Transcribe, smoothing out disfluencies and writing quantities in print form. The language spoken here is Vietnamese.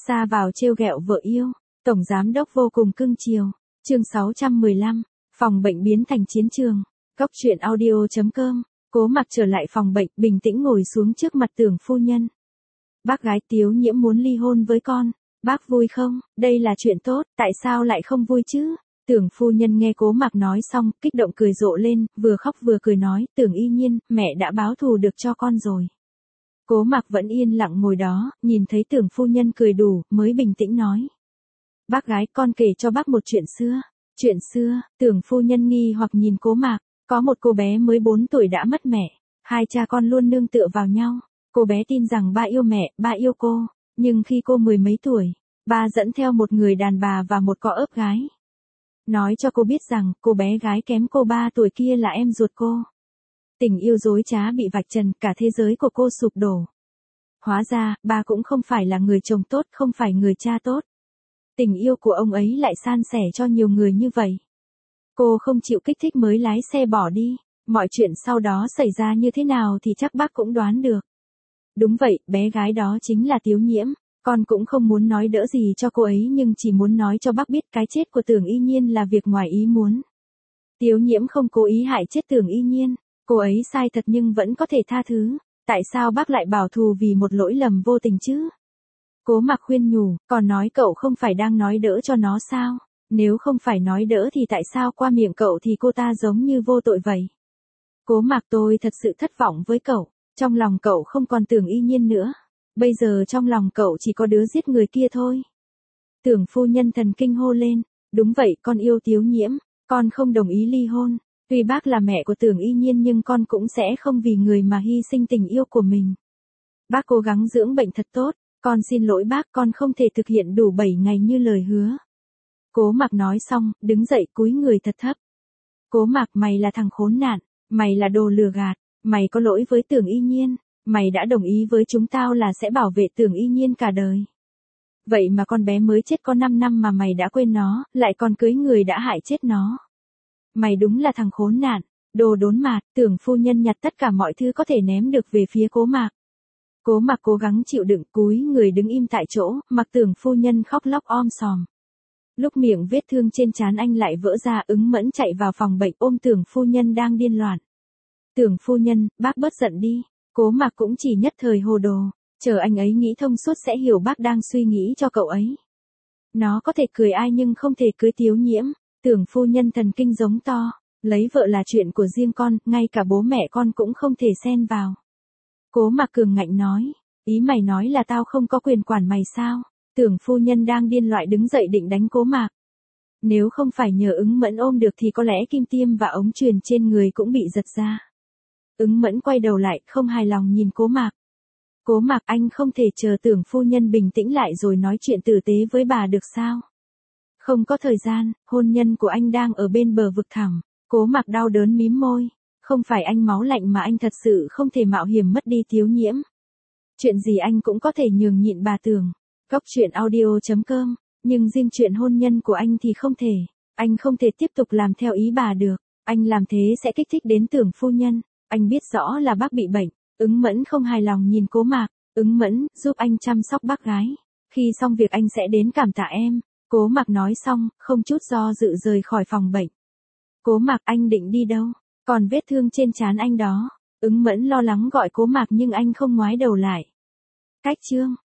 Xa vào trêu ghẹo vợ yêu, tổng giám đốc vô cùng cưng chiều. Chương 615, phòng bệnh biến thành chiến trường. Góc truyện audio.com. Cố Mặc trở lại phòng bệnh, bình tĩnh ngồi xuống trước mặt Tưởng phu nhân. Bác gái Tiếu Nhiễm muốn ly hôn với con, bác vui không? Đây là chuyện tốt, tại sao lại không vui chứ? Tưởng phu nhân nghe Cố Mặc nói xong, kích động cười rộ lên, vừa khóc vừa cười nói, Tưởng y nhiên, mẹ đã báo thù được cho con rồi. Cố Mặc vẫn yên lặng ngồi đó, nhìn thấy Tưởng phu nhân cười đủ, mới bình tĩnh nói. Bác gái, con kể cho bác một chuyện xưa. Chuyện xưa, Tưởng phu nhân nghi hoặc nhìn Cố Mặc, có một cô bé mới 4 tuổi đã mất mẹ, hai cha con luôn nương tựa vào nhau. Cô bé tin rằng ba yêu mẹ, ba yêu cô, nhưng khi cô 10 mấy tuổi, ba dẫn theo một người đàn bà và một cọ ấp gái. Nói cho cô biết rằng, cô bé gái kém cô 3 tuổi kia là em ruột cô. Tình yêu dối trá bị vạch trần, cả thế giới của cô sụp đổ. Hóa ra, ba cũng không phải là người chồng tốt, không phải người cha tốt. Tình yêu của ông ấy lại san sẻ cho nhiều người như vậy. Cô không chịu kích thích mới lái xe bỏ đi. Mọi chuyện sau đó xảy ra như thế nào thì chắc bác cũng đoán được. Đúng vậy, bé gái đó chính là Tiếu Nhiễm. Con cũng không muốn nói đỡ gì cho cô ấy nhưng chỉ muốn nói cho bác biết cái chết của Tưởng y nhiên là việc ngoài ý muốn. Tiếu Nhiễm không cố ý hại chết Tưởng y nhiên. Cô ấy sai thật nhưng vẫn có thể tha thứ. Tại sao bác lại bảo thù vì một lỗi lầm vô tình chứ? Cố Mặc khuyên nhủ, còn nói cậu không phải đang nói đỡ cho nó sao? Nếu không phải nói đỡ thì tại sao qua miệng cậu thì cô ta giống như vô tội vậy? Cố Mặc, tôi thật sự thất vọng với cậu. Trong lòng cậu không còn Tưởng y nhiên nữa. Bây giờ trong lòng cậu chỉ có đứa giết người kia thôi. Tưởng phu nhân thần kinh hô lên. Đúng vậy, con yêu Tiếu Nhiễm. Con không đồng ý ly hôn. Tuy bác là mẹ của Tưởng y nhiên nhưng con cũng sẽ không vì người mà hy sinh tình yêu của mình. Bác cố gắng dưỡng bệnh thật tốt. Con xin lỗi bác, con không thể thực hiện đủ 7 ngày như lời hứa. Cố Mặc nói xong, đứng dậy cúi người thật thấp. Cố Mặc, mày là thằng khốn nạn. Mày là đồ lừa gạt. Mày có lỗi với Tưởng y nhiên. Mày đã đồng ý với chúng tao là sẽ bảo vệ Tưởng y nhiên cả đời. Vậy mà con bé mới chết có 5 năm mà mày đã quên nó, lại còn cưới người đã hại chết nó. Mày đúng là thằng khốn nạn, đồ đốn mạt. Tưởng phu nhân nhặt tất cả mọi thứ có thể ném được về phía Cố Mặc. Cố Mặc cố gắng chịu đựng, cúi người đứng im tại chỗ, mặc Tưởng phu nhân khóc lóc om sòm. Lúc miệng vết thương trên trán anh lại vỡ ra, Ứng Mẫn chạy vào phòng bệnh ôm Tưởng phu nhân đang điên loạn. Tưởng phu nhân, bác bớt giận đi. Cố Mặc cũng chỉ nhất thời hồ đồ, chờ anh ấy nghĩ thông suốt sẽ hiểu bác đang suy nghĩ cho cậu ấy. Nó có thể cười ai nhưng không thể cưới Tiếu Nhiễm. Tưởng phu nhân thần kinh giống to, lấy vợ là chuyện của riêng con, ngay cả bố mẹ con cũng không thể xen vào. Cố Mặc cường ngạnh nói, ý mày nói là tao không có quyền quản mày sao? Tưởng phu nhân đang điên loạn đứng dậy định đánh Cố Mặc. Nếu không phải nhờ Ứng Mẫn ôm được thì có lẽ kim tiêm và ống truyền trên người cũng bị giật ra. Ứng Mẫn quay đầu lại, không hài lòng nhìn Cố Mặc. Cố Mặc, anh không thể chờ Tưởng phu nhân bình tĩnh lại rồi nói chuyện tử tế với bà được sao? Không có thời gian, hôn nhân của anh đang ở bên bờ vực thẳm. Cố Mặc đau đớn mím môi. Không phải anh máu lạnh mà anh thật sự không thể mạo hiểm mất đi Tiếu Nhiễm. Chuyện gì anh cũng có thể nhường nhịn bà Tưởng. Góc truyện audio.com. Nhưng riêng chuyện hôn nhân của anh thì không thể. Anh không thể tiếp tục làm theo ý bà được. Anh làm thế sẽ kích thích đến Tưởng phu nhân. Anh biết rõ là bác bị bệnh. Ứng Mẫn không hài lòng nhìn Cố Mặc. Ứng Mẫn, giúp anh chăm sóc bác gái. Khi xong việc anh sẽ đến cảm tạ em. Cố Mặc nói xong, không chút do dự rời khỏi phòng bệnh. Cố Mặc, anh định đi đâu? Còn vết thương trên trán anh đó. Ứng Mẫn lo lắng gọi Cố Mặc nhưng anh không ngoái đầu lại. Cách chương.